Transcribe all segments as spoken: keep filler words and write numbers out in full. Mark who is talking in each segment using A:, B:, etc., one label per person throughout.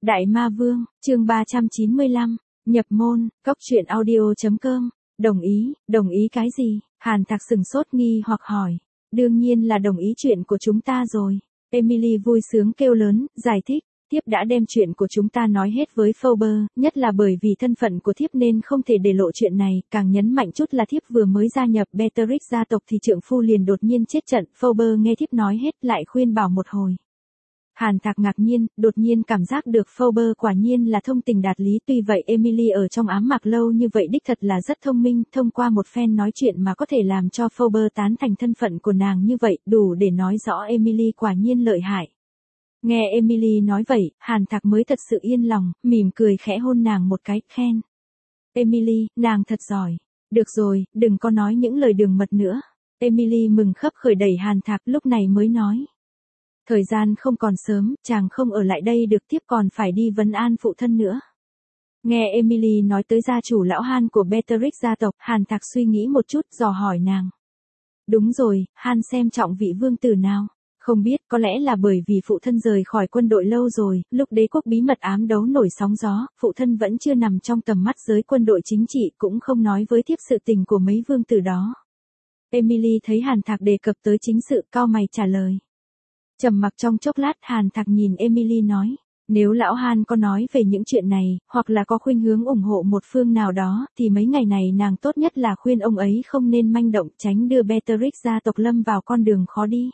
A: Đại Ma Vương, chương ba trăm chín mươi lăm, nhập môn, cốc truyện audio chấm com, đồng ý, đồng ý cái gì? Hàn Thạc sừng sốt nghi hoặc hỏi. Đương nhiên là đồng ý chuyện của chúng ta rồi. Emily vui sướng kêu lớn, giải thích. Thiếp đã đem chuyện của chúng ta nói hết với Phoebe, nhất là bởi vì thân phận của thiếp nên không thể để lộ chuyện này, càng nhấn mạnh chút là thiếp vừa mới gia nhập Beatrix gia tộc thì trượng phu liền đột nhiên chết trận. Phoebe nghe thiếp nói hết lại khuyên bảo một hồi. Hàn Thạc ngạc nhiên, đột nhiên cảm giác được Phoebe quả nhiên là thông tình đạt lý. Tuy vậy Emily ở trong ám mạc lâu như vậy đích thật là rất thông minh, thông qua một phen nói chuyện mà có thể làm cho Phoebe tán thành thân phận của nàng như vậy, đủ để nói rõ Emily quả nhiên lợi hại. Nghe Emily nói vậy, Hàn Thạc mới thật sự yên lòng, mỉm cười khẽ hôn nàng một cái, khen. Emily, nàng thật giỏi. Được rồi, đừng có nói những lời đường mật nữa. Emily mừng khấp khởi đẩy Hàn Thạc lúc này mới nói. Thời gian không còn sớm, chàng không ở lại đây được, tiếp còn phải đi vấn an phụ thân nữa. Nghe Emily nói tới gia chủ lão Han của Beatrix gia tộc, Hàn Thạc suy nghĩ một chút, dò hỏi nàng. Đúng rồi, Han xem trọng vị vương tử nào? Không biết, có lẽ là bởi vì phụ thân rời khỏi quân đội lâu rồi, lúc đế quốc bí mật ám đấu nổi sóng gió, phụ thân vẫn chưa nằm trong tầm mắt giới quân đội chính trị, cũng không nói với thiếp sự tình của mấy vương tử đó. Emily thấy Hàn Thạc đề cập tới chính sự, cau mày trả lời. Trầm mặc trong chốc lát, Hàn Thạc nhìn Emily nói, nếu lão Han có nói về những chuyện này, hoặc là có khuynh hướng ủng hộ một phương nào đó, thì mấy ngày này nàng tốt nhất là khuyên ông ấy không nên manh động, tránh đưa Beatrix gia tộc lâm vào con đường khó đi.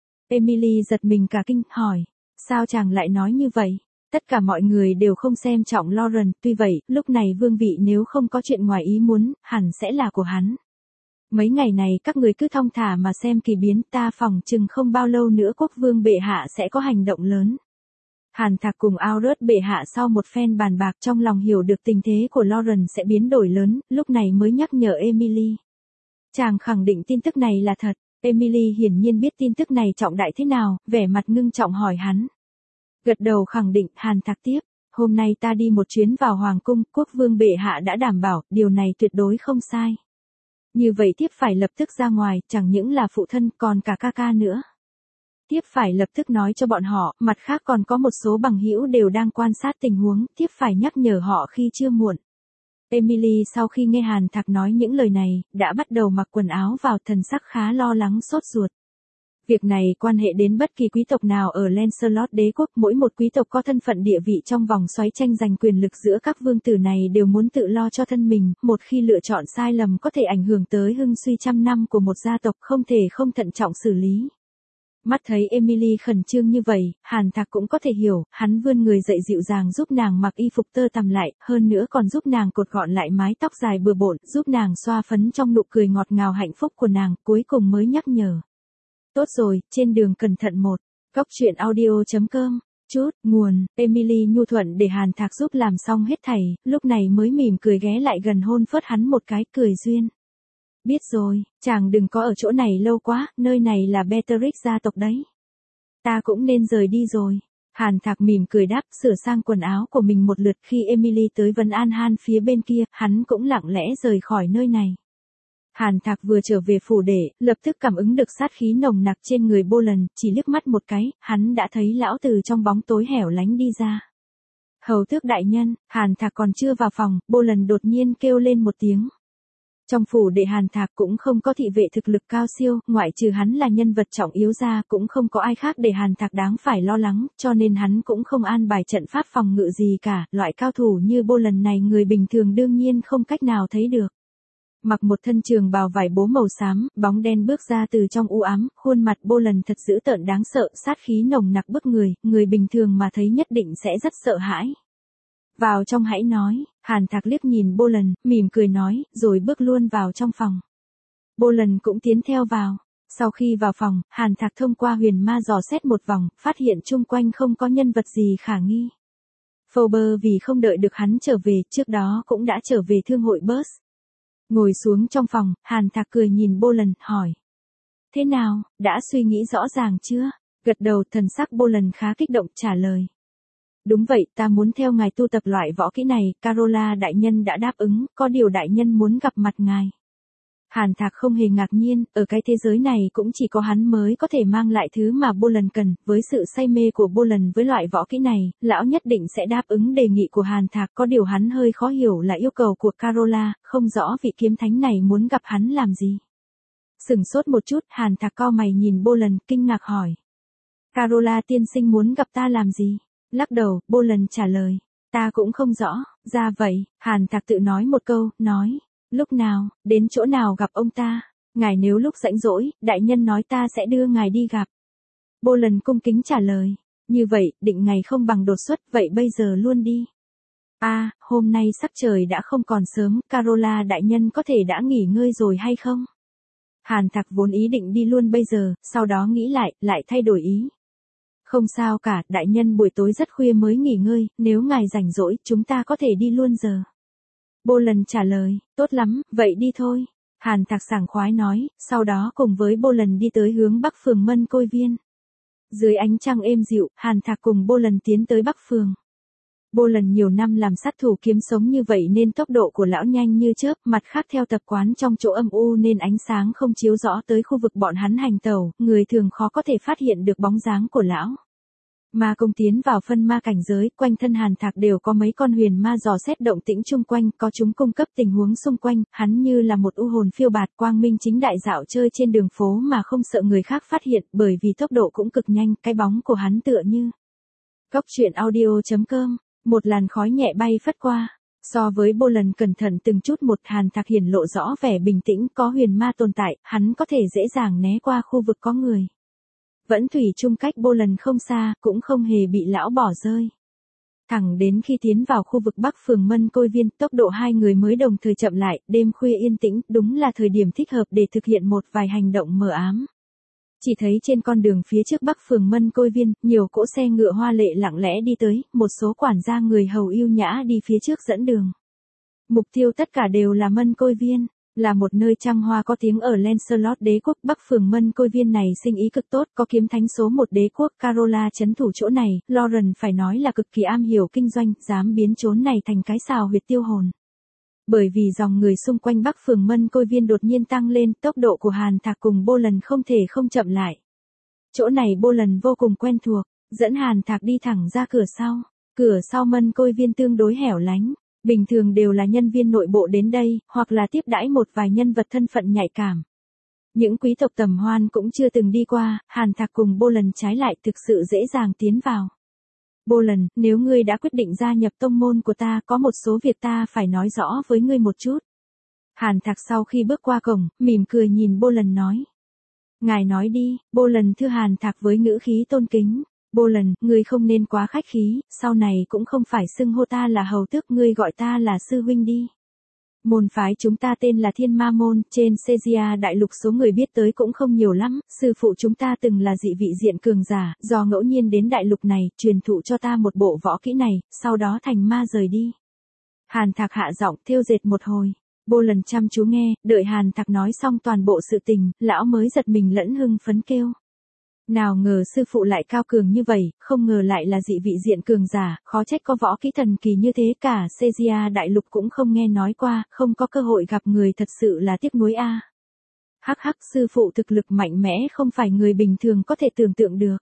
A: Emily giật mình cả kinh, hỏi, sao chàng lại nói như vậy? Tất cả mọi người đều không xem trọng Lauren, tuy vậy, lúc này vương vị nếu không có chuyện ngoài ý muốn, hẳn sẽ là của hắn. Mấy ngày này các người cứ thong thả mà xem kỳ biến, ta phỏng chừng không bao lâu nữa quốc vương bệ hạ sẽ có hành động lớn. Hàn Thạc cùng Aurus bệ hạ sau một phen bàn bạc trong lòng hiểu được tình thế của Lauren sẽ biến đổi lớn, lúc này mới nhắc nhở Emily. Chàng khẳng định tin tức này là thật. Emily hiển nhiên biết tin tức này trọng đại thế nào, vẻ mặt ngưng trọng hỏi hắn. Gật đầu khẳng định, Hàn Thạc tiếp, hôm nay ta đi một chuyến vào hoàng cung, quốc vương bệ hạ đã đảm bảo, điều này tuyệt đối không sai. Như vậy thiếp phải lập tức ra ngoài, chẳng những là phụ thân, còn cả ca ca nữa. Thiếp phải lập tức nói cho bọn họ, mặt khác còn có một số bằng hữu đều đang quan sát tình huống, thiếp phải nhắc nhở họ khi chưa muộn. Emily sau khi nghe Hàn Thạc nói những lời này, đã bắt đầu mặc quần áo vào, thần sắc khá lo lắng sốt ruột. Việc này quan hệ đến bất kỳ quý tộc nào ở Lancelot đế quốc, mỗi một quý tộc có thân phận địa vị trong vòng xoáy tranh giành quyền lực giữa các vương tử này đều muốn tự lo cho thân mình, một khi lựa chọn sai lầm có thể ảnh hưởng tới hưng suy trăm năm của một gia tộc, không thể không thận trọng xử lý. Mắt thấy Emily khẩn trương như vậy, Hàn Thạc cũng có thể hiểu, hắn vươn người dậy dịu dàng giúp nàng mặc y phục tơ tằm lại, hơn nữa còn giúp nàng cột gọn lại mái tóc dài bừa bộn, giúp nàng xoa phấn trong nụ cười ngọt ngào hạnh phúc của nàng, cuối cùng mới nhắc nhở. Tốt rồi, trên đường cẩn thận một. Cốc truyện audio chấm com. Chút, nguồn, Emily nhu thuận để Hàn Thạc giúp làm xong hết thảy, lúc này mới mỉm cười ghé lại gần hôn phớt hắn một cái, cười duyên. Biết rồi, chàng đừng có ở chỗ này lâu quá, nơi này là Beatrix gia tộc đấy. Ta cũng nên rời đi rồi. Hàn Thạc mỉm cười đáp, sửa sang quần áo của mình một lượt. Khi Emily tới vấn an Han phía bên kia, hắn cũng lặng lẽ rời khỏi nơi này. Hàn Thạc vừa trở về phủ để, lập tức cảm ứng được sát khí nồng nặc trên người Bolan, chỉ liếc mắt một cái, hắn đã thấy lão từ trong bóng tối hẻo lánh đi ra. Hầu tước đại nhân, Hàn Thạc còn chưa vào phòng, Bolan đột nhiên kêu lên một tiếng. Trong phủ đệ Hàn Thạc cũng không có thị vệ thực lực cao siêu, ngoại trừ hắn là nhân vật trọng yếu ra, cũng không có ai khác để Hàn Thạc đáng phải lo lắng, cho nên hắn cũng không an bài trận pháp phòng ngự gì cả, loại cao thủ như Bolan này người bình thường đương nhiên không cách nào thấy được. Mặc một thân trường bào vải bố màu xám, bóng đen bước ra từ trong u ám, khuôn mặt Bolan thật dữ tợn đáng sợ, sát khí nồng nặc bức người, người bình thường mà thấy nhất định sẽ rất sợ hãi. Vào trong hãy nói, Hàn Thạc liếc nhìn Bolan, mỉm cười nói, rồi bước luôn vào trong phòng. Bolan cũng tiến theo vào. Sau khi vào phòng, Hàn Thạc thông qua huyền ma dò xét một vòng, phát hiện chung quanh không có nhân vật gì khả nghi. Phoebe vì không đợi được hắn trở về, trước đó cũng đã trở về thương hội Burst. Ngồi xuống trong phòng, Hàn Thạc cười nhìn Bolan, hỏi. Thế nào, đã suy nghĩ rõ ràng chưa? Gật đầu, thần sắc Bolan khá kích động, trả lời. Đúng vậy, ta muốn theo ngài tu tập loại võ kỹ này, Carola đại nhân đã đáp ứng, có điều đại nhân muốn gặp mặt ngài. Hàn Thạc không hề ngạc nhiên, ở cái thế giới này cũng chỉ có hắn mới có thể mang lại thứ mà Bolan cần, với sự say mê của Bolan với loại võ kỹ này, lão nhất định sẽ đáp ứng đề nghị của Hàn Thạc, có điều hắn hơi khó hiểu là yêu cầu của Carola, không rõ vị kiếm thánh này muốn gặp hắn làm gì. Sửng sốt một chút, Hàn Thạc cau mày nhìn Bolan, kinh ngạc hỏi. Carola tiên sinh muốn gặp ta làm gì? Lắc đầu, Bolan trả lời. Ta cũng không rõ, ra vậy, Hàn Thạc tự nói một câu, nói. Lúc nào, đến chỗ nào gặp ông ta? Ngài nếu lúc rảnh rỗi, đại nhân nói ta sẽ đưa ngài đi gặp. Bolan cung kính trả lời. Như vậy, định ngày không bằng đột xuất, vậy bây giờ luôn đi. A, à, hôm nay sắc trời đã không còn sớm, Carola đại nhân có thể đã nghỉ ngơi rồi hay không? Hàn Thạc vốn ý định đi luôn bây giờ, sau đó nghĩ lại, lại thay đổi ý. Không sao cả, đại nhân buổi tối rất khuya mới nghỉ ngơi, nếu ngài rảnh rỗi, chúng ta có thể đi luôn giờ. Bolan trả lời, tốt lắm, vậy đi thôi. Hàn Thạc sảng khoái nói, sau đó cùng với Bolan đi tới hướng Bắc phường Mân Côi Viên. Dưới ánh trăng êm dịu, Hàn Thạc cùng Bolan tiến tới Bắc phường. Bolan nhiều năm làm sát thủ kiếm sống như vậy nên tốc độ của lão nhanh như chớp, mặt khác theo tập quán trong chỗ âm u nên ánh sáng không chiếu rõ tới khu vực bọn hắn hành tẩu, người thường khó có thể phát hiện được bóng dáng của lão. Ma công tiến vào phân ma cảnh giới, quanh thân Hàn Thạc đều có mấy con huyền ma dò xét động tĩnh chung quanh, có chúng cung cấp tình huống xung quanh, hắn như là một u hồn phiêu bạt quang minh chính đại dạo chơi trên đường phố mà không sợ người khác phát hiện, bởi vì tốc độ cũng cực nhanh, cái bóng của hắn tựa như. Cốc truyện audio chấm com, một làn khói nhẹ bay phất qua. So với Bolan cẩn thận từng chút một, Hàn Thạc hiển lộ rõ vẻ bình tĩnh, có huyền ma tồn tại, hắn có thể dễ dàng né qua khu vực có người. Vẫn thủy chung cách Bolan không xa, cũng không hề bị lão bỏ rơi. Thẳng đến khi tiến vào khu vực Bắc phường Mân Côi Viên, tốc độ hai người mới đồng thời chậm lại, đêm khuya yên tĩnh, đúng là thời điểm thích hợp để thực hiện một vài hành động mờ ám. Chỉ thấy trên con đường phía trước Bắc phường Mân Côi Viên, nhiều cỗ xe ngựa hoa lệ lặng lẽ đi tới, một số quản gia người hầu yêu nhã đi phía trước dẫn đường. Mục tiêu tất cả đều là Mân Côi Viên. Là một nơi trăng hoa có tiếng ở Lancelot đế quốc. Bắc phường Mân Côi Viên này sinh ý cực tốt, có kiếm thánh số một đế quốc Carola trấn thủ chỗ này, Lauren phải nói là cực kỳ am hiểu kinh doanh, dám biến chốn này thành cái sào huyệt tiêu hồn. Bởi vì dòng người xung quanh Bắc phường Mân Côi Viên đột nhiên tăng lên, tốc độ của Hàn Thạc cùng Bolan không thể không chậm lại. Chỗ này Bolan vô cùng quen thuộc, dẫn Hàn Thạc đi thẳng ra cửa sau. Cửa sau Mân Côi Viên tương đối hẻo lánh. Bình thường đều là nhân viên nội bộ đến đây, hoặc là tiếp đãi một vài nhân vật thân phận nhạy cảm. Những quý tộc tầm hoan cũng chưa từng đi qua, Hàn Thạc cùng Bolan trái lại thực sự dễ dàng tiến vào. Bolan, nếu ngươi đã quyết định gia nhập tông môn của ta, có một số việc ta phải nói rõ với ngươi một chút. Hàn Thạc sau khi bước qua cổng, mỉm cười nhìn Bolan nói. Ngài nói đi, Bolan thưa Hàn Thạc với ngữ khí tôn kính. Bolan, ngươi không nên quá khách khí, sau này cũng không phải xưng hô ta là hầu tước, ngươi gọi ta là sư huynh đi. Môn phái chúng ta tên là Thiên Ma Môn, trên Caesarea đại lục số người biết tới cũng không nhiều lắm, sư phụ chúng ta từng là dị vị diện cường giả, do ngẫu nhiên đến đại lục này, truyền thụ cho ta một bộ võ kỹ này, sau đó thành ma rời đi. Hàn Thạc hạ giọng thêu dệt một hồi. Bolan chăm chú nghe, đợi Hàn Thạc nói xong toàn bộ sự tình, lão mới giật mình lẫn hưng phấn kêu. Nào ngờ sư phụ lại cao cường như vậy, không ngờ lại là dị vị diện cường giả, khó trách có võ kỹ thần kỳ như thế, cả Caesarea đại lục cũng không nghe nói qua, không có cơ hội gặp người, thật sự là tiếc nuối a. Hắc hắc, sư phụ thực lực mạnh mẽ không phải người bình thường có thể tưởng tượng được.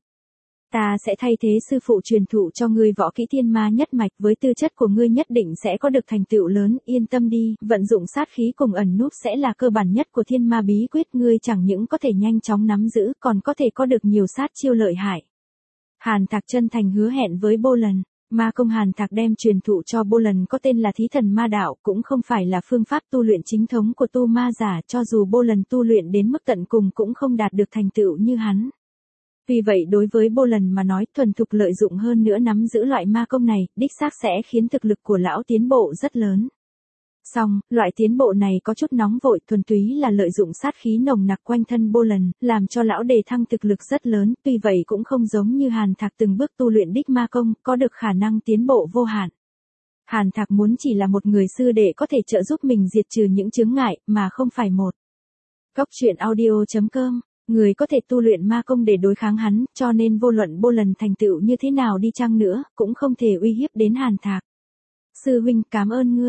A: Ta sẽ thay thế sư phụ truyền thụ cho ngươi võ kỹ thiên ma nhất mạch, với tư chất của ngươi nhất định sẽ có được thành tựu lớn, yên tâm đi, vận dụng sát khí cùng ẩn núp sẽ là cơ bản nhất của thiên ma bí quyết, ngươi chẳng những có thể nhanh chóng nắm giữ, còn có thể có được nhiều sát chiêu lợi hại. Hàn Thạc chân thành hứa hẹn với Bolan. Ma công Hàn Thạc đem truyền thụ cho Bolan có tên là Thí Thần Ma Đạo, cũng không phải là phương pháp tu luyện chính thống của tu ma giả, cho dù Bolan tu luyện đến mức tận cùng cũng không đạt được thành tựu như hắn. Vì vậy đối với Bolan mà nói, thuần thục lợi dụng hơn nữa nắm giữ loại ma công này, đích xác sẽ khiến thực lực của lão tiến bộ rất lớn. Song, loại tiến bộ này có chút nóng vội, thuần túy là lợi dụng sát khí nồng nặc quanh thân Bolan, làm cho lão đề thăng thực lực rất lớn, tuy vậy cũng không giống như Hàn Thạc từng bước tu luyện đích ma công, có được khả năng tiến bộ vô hạn. Hàn Thạc muốn chỉ là một người sư đệ có thể trợ giúp mình diệt trừ những chướng ngại, mà không phải một. Cốc truyện audio chấm com, người có thể tu luyện ma công để đối kháng hắn, cho nên vô luận Bolan thành tựu như thế nào đi chăng nữa, cũng không thể uy hiếp đến Hàn Thạc. Sư huynh cảm ơn ngươi.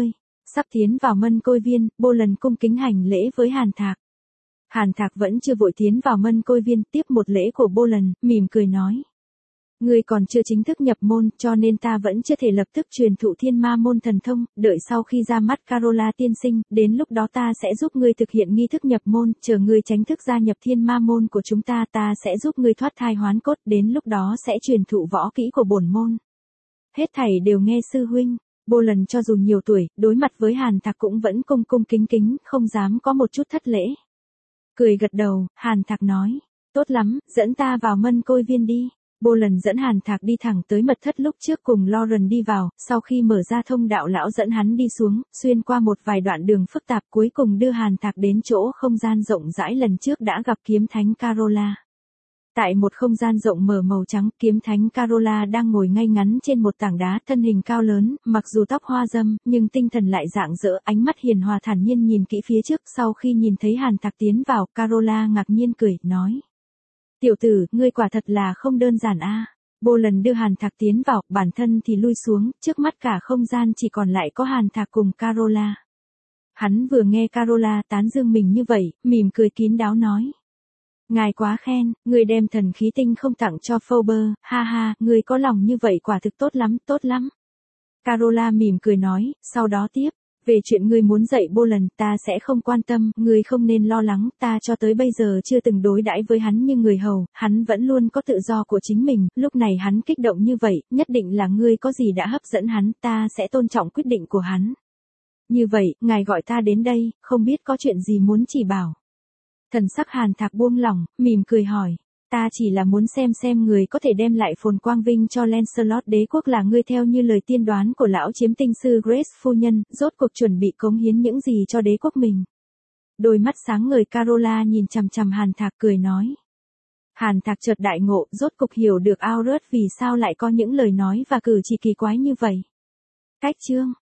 A: Sắp tiến vào mân côi viên, Bô Lần cung kính hành lễ với Hàn Thạc. Hàn Thạc vẫn chưa vội tiến vào mân côi viên, tiếp một lễ của Bô Lần, mỉm cười nói. Ngươi còn chưa chính thức nhập môn, cho nên ta vẫn chưa thể lập tức truyền thụ thiên ma môn thần thông, đợi sau khi ra mắt Carola tiên sinh, đến lúc đó ta sẽ giúp ngươi thực hiện nghi thức nhập môn, chờ ngươi chính thức gia nhập thiên ma môn của chúng ta, ta sẽ giúp ngươi thoát thai hoán cốt, đến lúc đó sẽ truyền thụ võ kỹ của bổn môn. Hết thảy đều nghe sư huynh. Bô Lần cho dù nhiều tuổi, đối mặt với Hàn Thạc cũng vẫn cung cung kính kính, không dám có một chút thất lễ. Cười gật đầu, Hàn Thạc nói, tốt lắm, dẫn ta vào mân côi viên đi. Bô Lần dẫn Hàn Thạc đi thẳng tới mật thất lúc trước cùng Lauren đi vào, sau khi mở ra thông đạo lão dẫn hắn đi xuống, xuyên qua một vài đoạn đường phức tạp cuối cùng đưa Hàn Thạc đến chỗ không gian rộng rãi lần trước đã gặp kiếm thánh Carola. Tại một không gian rộng mở màu trắng, kiếm thánh Carola đang ngồi ngay ngắn trên một tảng đá, thân hình cao lớn, mặc dù tóc hoa râm, nhưng tinh thần lại rạng rỡ, ánh mắt hiền hòa thản nhiên nhìn kỹ phía trước, sau khi nhìn thấy Hàn Thạc tiến vào, Carola ngạc nhiên cười, nói. Tiểu tử, ngươi quả thật là không đơn giản a. À. Bô Lần đưa Hàn Thạc tiến vào, bản thân thì lui xuống, trước mắt cả không gian chỉ còn lại có Hàn Thạc cùng Carola. Hắn vừa nghe Carola tán dương mình như vậy, mỉm cười kín đáo nói. Ngài quá khen, người đem thần khí tinh không tặng cho Phoebe, ha ha, người có lòng như vậy quả thực tốt lắm, tốt lắm. Carola mỉm cười nói, sau đó tiếp, về chuyện ngươi muốn dạy Bô Lần, ta sẽ không quan tâm, ngươi không nên lo lắng, ta cho tới bây giờ chưa từng đối đãi với hắn như người hầu, hắn vẫn luôn có tự do của chính mình, lúc này hắn kích động như vậy, nhất định là ngươi có gì đã hấp dẫn hắn, ta sẽ tôn trọng quyết định của hắn. Như vậy, ngài gọi ta đến đây, không biết có chuyện gì muốn chỉ bảo. Thần sắc Hàn Thạc buông lỏng, mỉm cười hỏi. Ta chỉ là muốn xem xem người có thể đem lại phồn quang vinh cho Lancelot đế quốc là ngươi theo như lời tiên đoán của lão chiếm tinh sư Grace phu nhân, rốt cuộc chuẩn bị cống hiến những gì cho đế quốc mình. Đôi mắt sáng ngời Carola nhìn chằm chằm Hàn Thạc cười nói. Hàn Thạc chợt đại ngộ, rốt cục hiểu được Aurus vì sao lại có những lời nói và cử chỉ kỳ quái như vậy. Cách chương